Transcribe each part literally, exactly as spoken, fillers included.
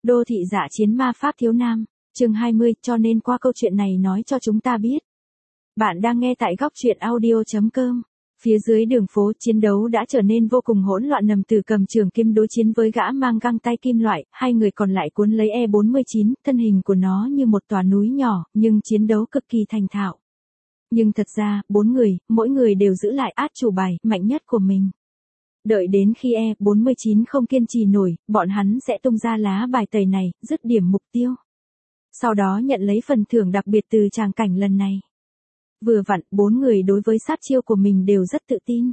Đô thị dạ chiến ma pháp thiếu nam, chương hai mươi, cho nên qua câu chuyện này nói cho chúng ta biết. Bạn đang nghe tại góc truyện audio chấm com. Phía dưới đường phố, chiến đấu đã trở nên vô cùng hỗn loạn. Nằm Tử cầm trường kiếm đối chiến với gã mang găng tay kim loại, hai người còn lại cuốn lấy E bốn mươi chín, thân hình của nó như một tòa núi nhỏ, nhưng chiến đấu cực kỳ thành thạo. Nhưng thật ra, bốn người, mỗi người đều giữ lại át chủ bài mạnh nhất của mình. Đợi đến khi E bốn mươi chín không kiên trì nổi, bọn hắn sẽ tung ra lá bài tẩy này, dứt điểm mục tiêu. Sau đó nhận lấy phần thưởng đặc biệt từ tràng cảnh lần này. Vừa vặn, bốn người đối với sát chiêu của mình đều rất tự tin.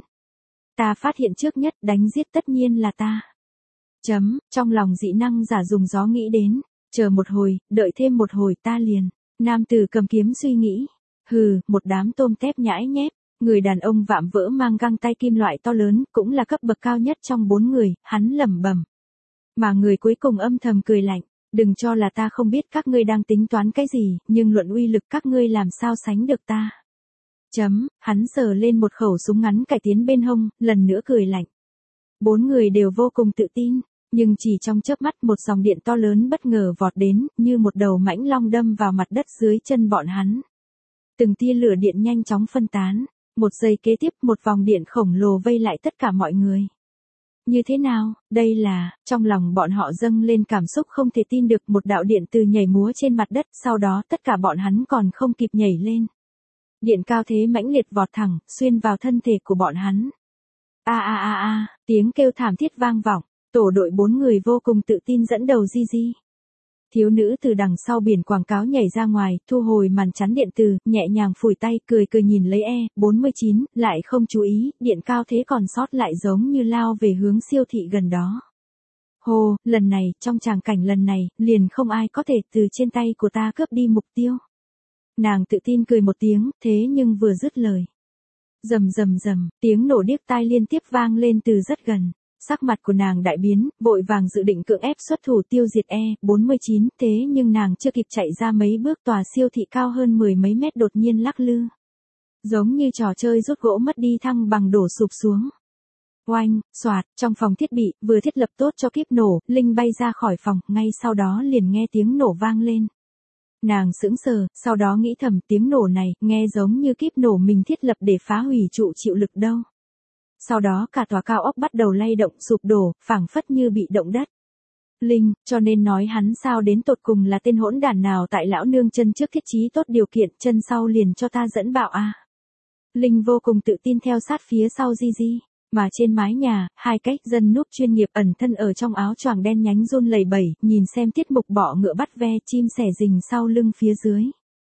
Ta phát hiện trước nhất, đánh giết tất nhiên là ta. Chấm, trong lòng dị năng giả dùng gió nghĩ đến, chờ một hồi, đợi thêm một hồi ta liền. Nam tử cầm kiếm suy nghĩ, hừ, một đám tôm tép nhãi nhép. Người đàn ông vạm vỡ mang găng tay kim loại to lớn, cũng là cấp bậc cao nhất trong bốn người, hắn lẩm bẩm. Mà người cuối cùng âm thầm cười lạnh, đừng cho là ta không biết các ngươi đang tính toán cái gì, nhưng luận uy lực các ngươi làm sao sánh được ta. Chấm, hắn sờ lên một khẩu súng ngắn cải tiến bên hông, lần nữa cười lạnh. Bốn người đều vô cùng tự tin, nhưng chỉ trong chớp mắt một dòng điện to lớn bất ngờ vọt đến, như một đầu mãnh long đâm vào mặt đất dưới chân bọn hắn. Từng tia lửa điện nhanh chóng phân tán. Một giây kế tiếp một vòng điện khổng lồ vây lại tất cả mọi người. Như thế nào, đây là, trong lòng bọn họ dâng lên cảm xúc không thể tin được, một đạo điện từ nhảy múa trên mặt đất, sau đó tất cả bọn hắn còn không kịp nhảy lên. Điện cao thế mãnh liệt vọt thẳng, xuyên vào thân thể của bọn hắn. A a a a, tiếng kêu thảm thiết vang vọng, tổ đội bốn người vô cùng tự tin dẫn đầu Gigi. Thiếu nữ từ đằng sau biển quảng cáo nhảy ra ngoài, thu hồi màn chắn điện từ, nhẹ nhàng phủi tay, cười cười nhìn lấy E bốn mươi chín, lại không chú ý, điện cao thế còn sót lại giống như lao về hướng siêu thị gần đó. Hồ, lần này, trong tràng cảnh lần này, liền không ai có thể từ trên tay của ta cướp đi mục tiêu. Nàng tự tin cười một tiếng, thế nhưng vừa dứt lời. Rầm rầm rầm, tiếng nổ điếc tai liên tiếp vang lên từ rất gần. Sắc mặt của nàng đại biến, vội vàng dự định cưỡng ép xuất thủ tiêu diệt E bốn mươi chín, thế nhưng nàng chưa kịp chạy ra mấy bước, tòa siêu thị cao hơn mười mấy mét đột nhiên lắc lư. Giống như trò chơi rút gỗ mất đi thăng bằng đổ sụp xuống. Oanh, xoạt, trong phòng thiết bị, vừa thiết lập tốt cho kíp nổ, Linh bay ra khỏi phòng, ngay sau đó liền nghe tiếng nổ vang lên. Nàng sững sờ, sau đó nghĩ thầm tiếng nổ này, nghe giống như kíp nổ mình thiết lập để phá hủy trụ chịu lực đâu. Sau đó cả tòa cao ốc bắt đầu lay động sụp đổ, phảng phất như bị động đất. Linh, cho nên nói hắn sao đến tột cùng là tên hỗn đản nào tại lão nương chân trước thiết trí tốt điều kiện, chân sau liền cho ta dẫn bạo a. Linh vô cùng tự tin theo sát phía sau Gigi, mà trên mái nhà, hai cách dân núp chuyên nghiệp ẩn thân ở trong áo choàng đen nhánh run lẩy bẩy, nhìn xem tiết mục bọ ngựa bắt ve, chim sẻ rình sau lưng phía dưới.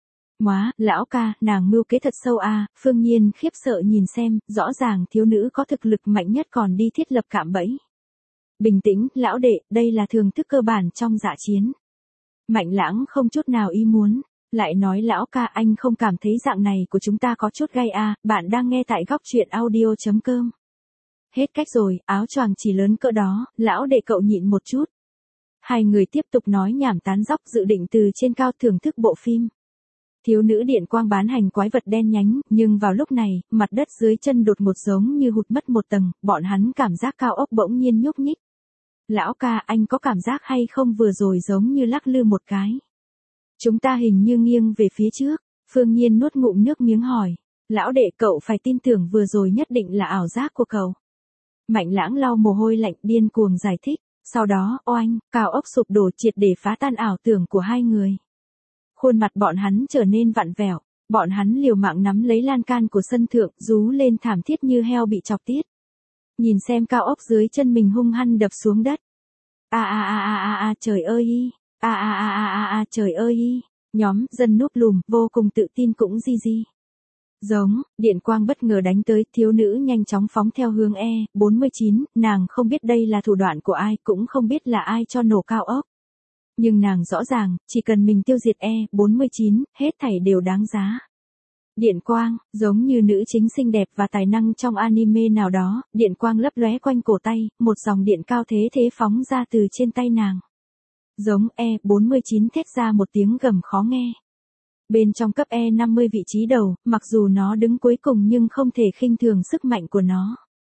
Móa, lão ca, nàng mưu kế thật sâu a. À, Phương Nhiên khiếp sợ nhìn xem, rõ ràng thiếu nữ có thực lực mạnh nhất còn đi thiết lập cạm bẫy. Bình tĩnh, lão đệ, đây là thường thức cơ bản trong dạ chiến. Mạnh Lãng không chút nào ý muốn, lại nói lão ca anh không cảm thấy dạng này của chúng ta có chút gay a. À, bạn đang nghe tại góc truyện audio chấm com. Hết cách rồi, áo choàng chỉ lớn cỡ đó, lão đệ cậu nhịn một chút. Hai người tiếp tục nói nhảm tán dóc dự định từ trên cao thưởng thức bộ phim. Thiếu nữ điện quang bán hành quái vật đen nhánh, nhưng vào lúc này, mặt đất dưới chân đột ngột giống như hụt mất một tầng, bọn hắn cảm giác cao ốc bỗng nhiên nhúc nhích. Lão ca, anh có cảm giác hay không vừa rồi giống như lắc lư một cái? Chúng ta hình như nghiêng về phía trước, Phương Nhiên nuốt ngụm nước miếng hỏi. Lão đệ, cậu phải tin tưởng vừa rồi nhất định là ảo giác của cậu. Mạnh Lãng lau mồ hôi lạnh điên cuồng giải thích, sau đó, oanh, cao ốc sụp đổ triệt để phá tan ảo tưởng của hai người. Khuôn mặt bọn hắn trở nên vặn vẹo, bọn hắn liều mạng nắm lấy lan can của sân thượng, rú lên thảm thiết như heo bị chọc tiết. Nhìn xem cao ốc dưới chân mình hung hăng đập xuống đất. A a a a a a trời ơi, a a a a a a trời ơi. Nhóm dân núp lùm vô cùng tự tin cũng Gigi. Giống, điện quang bất ngờ đánh tới, thiếu nữ nhanh chóng phóng theo hướng E bốn mươi chín, nàng không biết đây là thủ đoạn của ai, cũng không biết là ai cho nổ cao ốc. Nhưng nàng rõ ràng, chỉ cần mình tiêu diệt E bốn mươi chín, hết thảy đều đáng giá. Điện quang, giống như nữ chính xinh đẹp và tài năng trong anime nào đó, điện quang lấp lóe quanh cổ tay, một dòng điện cao thế thế phóng ra từ trên tay nàng. Giống E bốn mươi chín thét ra một tiếng gầm khó nghe. Bên trong cấp E năm mươi vị trí đầu, mặc dù nó đứng cuối cùng nhưng không thể khinh thường sức mạnh của nó.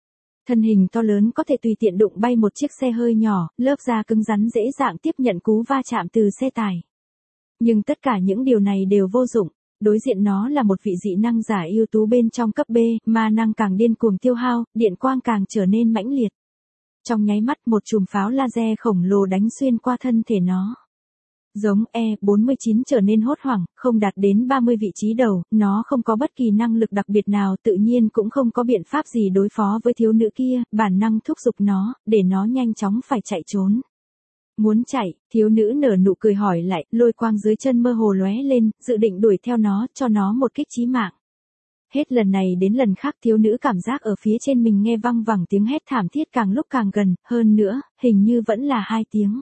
Thân hình to lớn có thể tùy tiện đụng bay một chiếc xe hơi nhỏ, lớp da cứng rắn dễ dàng tiếp nhận cú va chạm từ xe tải. Nhưng tất cả những điều này đều vô dụng. Đối diện nó là một vị dị năng giả ưu tú bên trong cấp B, ma năng càng điên cuồng tiêu hao, điện quang càng trở nên mãnh liệt. Trong nháy mắt một chùm pháo laser khổng lồ đánh xuyên qua thân thể nó. Giống E bốn mươi chín trở nên hốt hoảng, không đạt đến ba mươi vị trí đầu, nó không có bất kỳ năng lực đặc biệt nào, tự nhiên cũng không có biện pháp gì đối phó với thiếu nữ kia, bản năng thúc giục nó, để nó nhanh chóng phải chạy trốn. Muốn chạy, thiếu nữ nở nụ cười hỏi lại, lôi quang dưới chân mơ hồ lóe lên, dự định đuổi theo nó, cho nó một kích chí mạng. Hết lần này đến lần khác thiếu nữ cảm giác ở phía trên mình nghe văng vẳng tiếng hét thảm thiết càng lúc càng gần, hơn nữa, hình như vẫn là hai tiếng.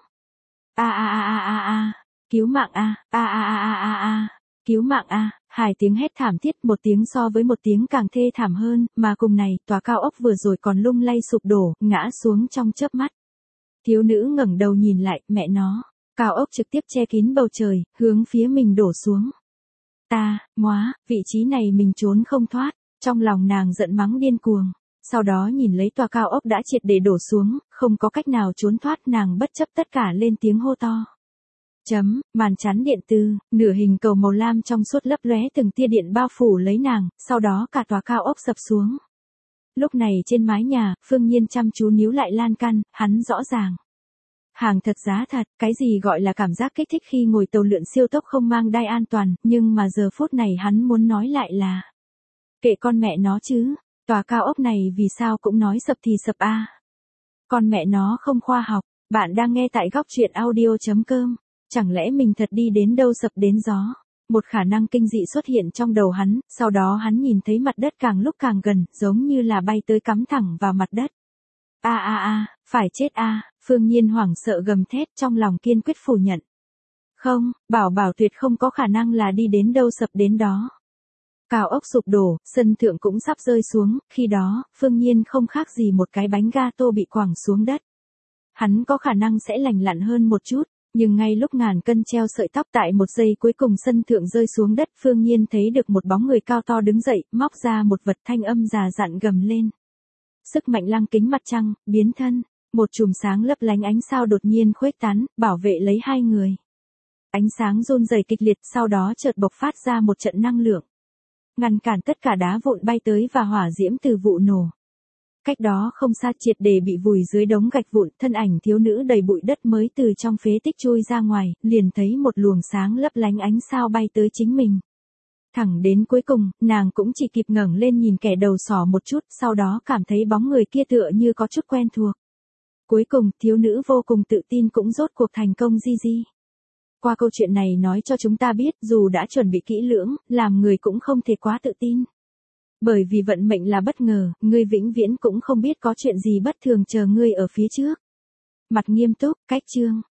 A a a a a a, cứu mạng a, a a a a a a, cứu mạng a, hai tiếng hét thảm thiết, một tiếng so với một tiếng càng thê thảm hơn, mà cùng này, tòa cao ốc vừa rồi còn lung lay sụp đổ, ngã xuống trong chớp mắt. Thiếu nữ ngẩng đầu nhìn lại, mẹ nó, cao ốc trực tiếp che kín bầu trời, hướng phía mình đổ xuống. Ta, móa, vị trí này mình trốn không thoát, trong lòng nàng giận mắng điên cuồng. Sau đó nhìn lấy tòa cao ốc đã triệt để đổ xuống, không có cách nào trốn thoát, nàng bất chấp tất cả lên tiếng hô to. Chấm, màn chắn điện tử, nửa hình cầu màu lam trong suốt lấp lóe từng tia điện bao phủ lấy nàng, sau đó cả tòa cao ốc sập xuống. Lúc này trên mái nhà, Phương Nhiên chăm chú níu lại lan can, hắn rõ ràng. Hàng thật giá thật, cái gì gọi là cảm giác kích thích khi ngồi tàu lượn siêu tốc không mang đai an toàn, nhưng mà giờ phút này hắn muốn nói lại là. Kệ con mẹ nó chứ, tòa cao ốc này vì sao cũng nói sập thì sập a. Con mẹ nó không khoa học, bạn đang nghe tại góc truyện audio chấm com, chẳng lẽ mình thật đi đến đâu sập đến gió. Một khả năng kinh dị xuất hiện trong đầu hắn, sau đó hắn nhìn thấy mặt đất càng lúc càng gần, giống như là bay tới cắm thẳng vào mặt đất. A a a, phải chết a, Phương Nhiên hoảng sợ gầm thét trong lòng kiên quyết phủ nhận. Không, bảo bảo tuyệt không có khả năng là đi đến đâu sập đến đó. Cao ốc sụp đổ, sân thượng cũng sắp rơi xuống, khi đó, Phương Nhiên không khác gì một cái bánh gato bị quẳng xuống đất. Hắn có khả năng sẽ lành lặn hơn một chút. Nhưng ngay lúc ngàn cân treo sợi tóc tại một giây cuối cùng sân thượng rơi xuống đất, Phương Nhiên thấy được một bóng người cao to đứng dậy, móc ra một vật, thanh âm già dặn gầm lên. Sức mạnh lăng kính mặt trăng, biến thân, một chùm sáng lấp lánh ánh sao đột nhiên khuếch tán, bảo vệ lấy hai người. Ánh sáng run rẩy kịch liệt, sau đó chợt bộc phát ra một trận năng lượng. Ngăn cản tất cả đá vụn bay tới và hỏa diễm từ vụ nổ. Cách đó không xa triệt để bị vùi dưới đống gạch vụn, thân ảnh thiếu nữ đầy bụi đất mới từ trong phế tích chui ra ngoài, liền thấy một luồng sáng lấp lánh ánh sao bay tới chính mình. Thẳng đến cuối cùng, nàng cũng chỉ kịp ngẩng lên nhìn kẻ đầu sỏ một chút, sau đó cảm thấy bóng người kia tựa như có chút quen thuộc. Cuối cùng, thiếu nữ vô cùng tự tin cũng rốt cuộc thành công di di. Qua câu chuyện này nói cho chúng ta biết, dù đã chuẩn bị kỹ lưỡng, làm người cũng không thể quá tự tin. Bởi vì vận mệnh là bất ngờ, ngươi vĩnh viễn cũng không biết có chuyện gì bất thường chờ ngươi ở phía trước. Mặt nghiêm túc, cách chương.